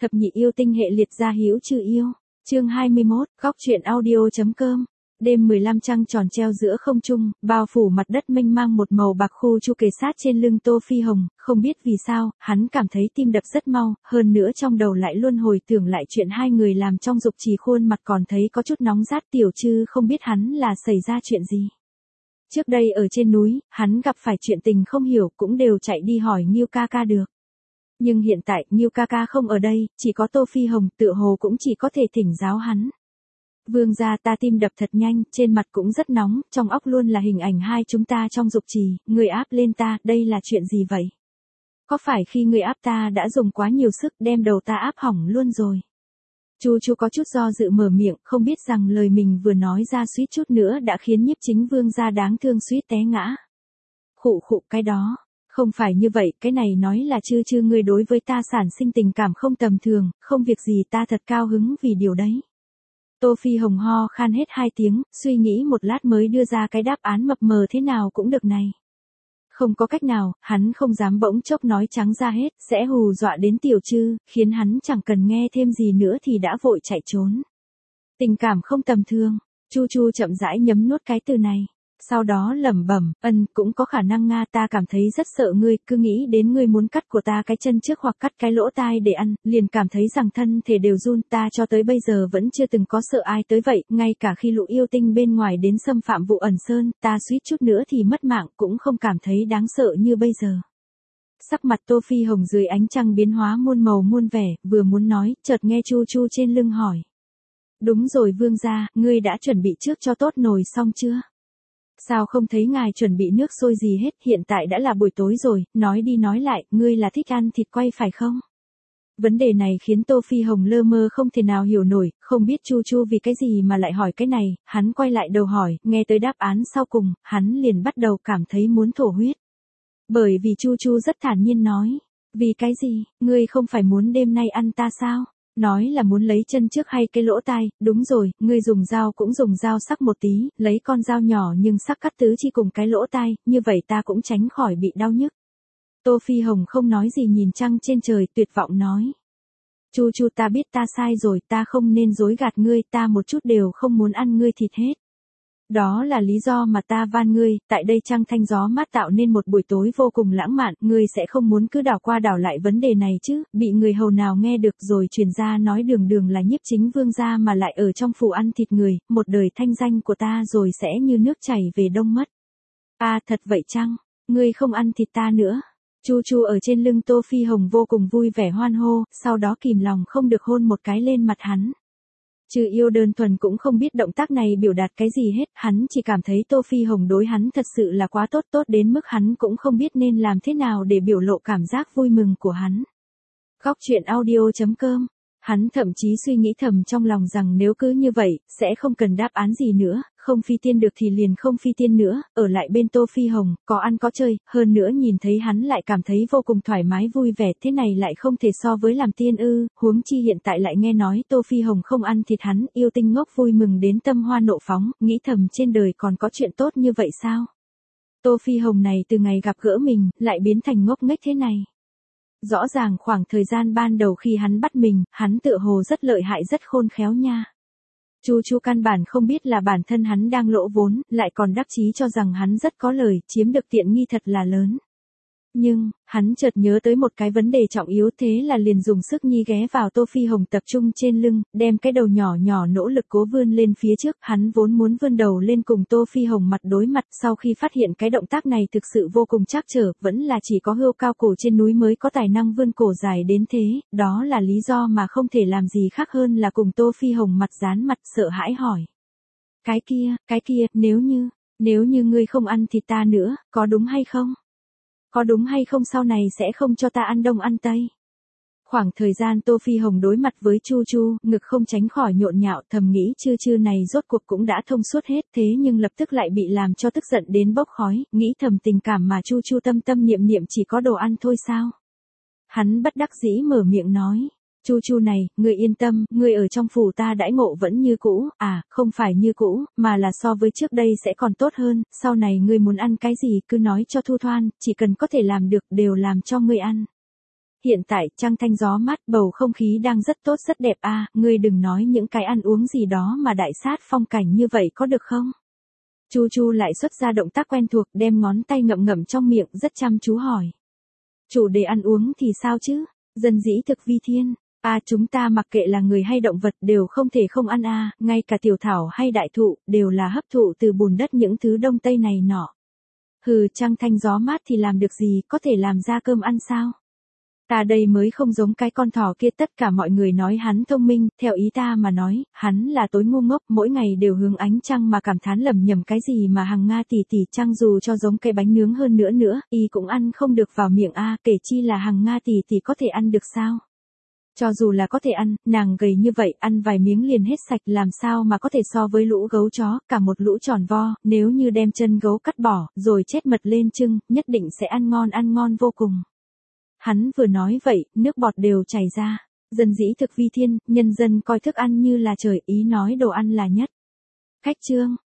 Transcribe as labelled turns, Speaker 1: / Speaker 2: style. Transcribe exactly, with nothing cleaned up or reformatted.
Speaker 1: Thập nhị yêu tinh hệ liệt gia hữu trừ yêu. Chương hai mươi mốt, góc truyện audio.com. Đêm mười lăm trăng tròn treo giữa không trung, bao phủ mặt đất mênh mang một màu bạc khu chu kề sát trên lưng Tô Phi Hồng, không biết vì sao, hắn cảm thấy tim đập rất mau, hơn nữa trong đầu lại luôn hồi tưởng lại chuyện hai người làm trong dục trì, khuôn mặt còn thấy có chút nóng rát. Tiểu Trư không biết hắn là xảy ra chuyện gì. Trước đây ở trên núi, hắn gặp phải chuyện tình không hiểu cũng đều chạy đi hỏi Nghiêu ca ca được. Nhưng hiện tại Nghiêu ca ca không ở đây, chỉ có Tô Phi Hồng, tựa hồ cũng chỉ có thể thỉnh giáo hắn. Vương gia, ta tim đập thật nhanh, trên mặt cũng rất nóng, trong óc luôn là hình ảnh hai chúng ta trong dục trì, người áp lên ta, đây là chuyện gì vậy? Có phải khi người áp ta đã dùng quá nhiều sức đem đầu ta áp hỏng luôn rồi? Chu Chu có chút do dự mở miệng, không biết rằng lời mình vừa nói ra suýt chút nữa đã khiến Nhiếp Chính Vương gia đáng thương suýt té ngã. Khụ khụ, cái đó, không phải như vậy, cái này nói là Chư Chư ngươi đối với ta sản sinh tình cảm không tầm thường, không việc gì, ta thật cao hứng vì điều đấy. Tô Phi Hồng ho khan hết hai tiếng, suy nghĩ một lát mới đưa ra cái đáp án mập mờ thế nào cũng được này. Không có cách nào, hắn không dám bỗng chốc nói trắng ra hết, sẽ hù dọa đến Tiểu Trư, khiến hắn chẳng cần nghe thêm gì nữa thì đã vội chạy trốn. Tình cảm không tầm thường, Chu Chu chậm rãi nhấm nuốt cái từ này. Sau đó lẩm bẩm, ân, cũng có khả năng Nga, ta cảm thấy rất sợ ngươi, cứ nghĩ đến ngươi muốn cắt của ta cái chân trước hoặc cắt cái lỗ tai để ăn, liền cảm thấy rằng thân thể đều run, ta cho tới bây giờ vẫn chưa từng có sợ ai tới vậy, ngay cả khi lũ yêu tinh bên ngoài đến xâm phạm Vụ Ẩn Sơn, ta suýt chút nữa thì mất mạng cũng không cảm thấy đáng sợ như bây giờ. Sắc mặt Tô Phi Hồng dưới ánh trăng biến hóa muôn màu muôn vẻ, vừa muốn nói, chợt nghe Chu Chu trên lưng hỏi. Đúng rồi vương gia, ngươi đã chuẩn bị trước cho tốt nồi xong chưa? Sao không thấy ngài chuẩn bị nước sôi gì hết, hiện tại đã là buổi tối rồi, nói đi nói lại, ngươi là thích ăn thịt quay phải không? Vấn đề này khiến Tô Phi Hồng lơ mơ không thể nào hiểu nổi, không biết Chu Chu vì cái gì mà lại hỏi cái này, hắn quay lại đầu hỏi, nghe tới đáp án sau cùng, hắn liền bắt đầu cảm thấy muốn thổ huyết. Bởi vì Chu Chu rất thản nhiên nói, vì cái gì, ngươi không phải muốn đêm nay ăn ta sao? Nói là muốn lấy chân trước hay cái lỗ tai, đúng rồi, ngươi dùng dao cũng dùng dao sắc một tí, lấy con dao nhỏ nhưng sắc cắt tứ chi cùng cái lỗ tai, như vậy ta cũng tránh khỏi bị đau nhức. Tô Phi Hồng không nói gì nhìn trăng trên trời, tuyệt vọng nói. Chu Chu, ta biết ta sai rồi, ta không nên dối gạt ngươi, ta một chút đều không muốn ăn ngươi thịt hết. Đó là lý do mà ta van ngươi, tại đây trăng thanh gió mát tạo nên một buổi tối vô cùng lãng mạn, ngươi sẽ không muốn cứ đảo qua đảo lại vấn đề này chứ, bị người hầu nào nghe được rồi truyền ra nói đường đường là Nhiếp Chính Vương gia mà lại ở trong phủ ăn thịt người, một đời thanh danh của ta rồi sẽ như nước chảy về đông mất. À thật vậy chăng, ngươi không ăn thịt ta nữa. Chu Chu ở trên lưng Tô Phi Hồng vô cùng vui vẻ hoan hô, sau đó kìm lòng không được hôn một cái lên mặt hắn. Trừ yêu đơn thuần cũng không biết động tác này biểu đạt cái gì hết, hắn chỉ cảm thấy Tô Phi Hồng đối hắn thật sự là quá tốt, tốt đến mức hắn cũng không biết nên làm thế nào để biểu lộ cảm giác vui mừng của hắn. Góc truyện audio.com. Hắn thậm chí suy nghĩ thầm trong lòng rằng nếu cứ như vậy, sẽ không cần đáp án gì nữa, không phi tiên được thì liền không phi tiên nữa, ở lại bên Tô Phi Hồng, có ăn có chơi, hơn nữa nhìn thấy hắn lại cảm thấy vô cùng thoải mái vui vẻ, thế này lại không thể so với làm tiên ư, huống chi hiện tại lại nghe nói Tô Phi Hồng không ăn thịt hắn, yêu tinh ngốc vui mừng đến tâm hoa nộ phóng, nghĩ thầm trên đời còn có chuyện tốt như vậy sao? Tô Phi Hồng này từ ngày gặp gỡ mình, lại biến thành ngốc nghếch thế này. Rõ ràng khoảng thời gian ban đầu khi hắn bắt mình, hắn tựa hồ rất lợi hại rất khôn khéo nha. Chu Chu căn bản không biết là bản thân hắn đang lỗ vốn, lại còn đắc chí cho rằng hắn rất có lời, chiếm được tiện nghi thật là lớn. Nhưng, hắn chợt nhớ tới một cái vấn đề trọng yếu, thế là liền dùng sức nhi ghé vào Tô Phi Hồng tập trung trên lưng, đem cái đầu nhỏ nhỏ nỗ lực cố vươn lên phía trước, hắn vốn muốn vươn đầu lên cùng Tô Phi Hồng mặt đối mặt, sau khi phát hiện cái động tác này thực sự vô cùng trắc trở, vẫn là chỉ có hươu cao cổ trên núi mới có tài năng vươn cổ dài đến thế, đó là lý do mà không thể làm gì khác hơn là cùng Tô Phi Hồng mặt dán mặt sợ hãi hỏi. Cái kia, cái kia, nếu như, nếu như ngươi không ăn thịt ta nữa, có đúng hay không? Có đúng hay không sau này sẽ không cho ta ăn đông ăn tây? Khoảng thời gian Tô Phi Hồng đối mặt với Chu Chu, ngực không tránh khỏi nhộn nhạo, thầm nghĩ Chư Chư này rốt cuộc cũng đã thông suốt hết, thế nhưng lập tức lại bị làm cho tức giận đến bốc khói, nghĩ thầm tình cảm mà Chu Chu tâm tâm niệm niệm chỉ có đồ ăn thôi sao? Hắn bất đắc dĩ mở miệng nói. Chu Chu này, ngươi yên tâm, ngươi ở trong phủ ta đãi ngộ vẫn như cũ, à, không phải như cũ, mà là so với trước đây sẽ còn tốt hơn, sau này ngươi muốn ăn cái gì cứ nói cho Thu Thoan, chỉ cần có thể làm được đều làm cho ngươi ăn. hiện tại trăng thanh gió mát, bầu không khí đang rất tốt rất đẹp a, ngươi đừng nói những cái ăn uống gì đó mà đại sát phong cảnh như vậy có được không? Chu Chu lại xuất ra động tác quen thuộc, đem ngón tay ngậm ngậm trong miệng, rất chăm chú hỏi. Chủ đề ăn uống thì sao chứ? Dân dĩ thực vi thiên. À chúng ta mặc kệ là người hay động vật đều không thể không ăn à, ngay cả tiểu thảo hay đại thụ, đều là hấp thụ từ bùn đất những thứ đông tây này nọ. Hừ, trăng thanh gió mát thì làm được gì, có thể làm ra cơm ăn sao? Ta đây mới không giống cái con thỏ kia, tất cả mọi người nói hắn thông minh, theo ý ta mà nói, hắn là tối ngu ngốc, mỗi ngày đều hướng ánh trăng mà cảm thán lầm nhầm cái gì mà Hằng Nga tỷ tỷ trăng dù cho giống cây bánh nướng hơn nữa nữa, y cũng ăn không được vào miệng a, kể chi là Hằng Nga tỷ tỷ có thể ăn được sao? Cho dù là có thể ăn, nàng gầy như vậy, ăn vài miếng liền hết sạch, làm sao mà có thể so với lũ gấu chó, cả một lũ tròn vo, nếu như đem chân gấu cắt bỏ, rồi chết mật lên trưng, nhất định sẽ ăn ngon ăn ngon vô cùng. Hắn vừa nói vậy, nước bọt đều chảy ra. Dân dĩ thực vi thiên, nhân dân coi thức ăn như là trời, ý nói đồ ăn là nhất. Khách trương,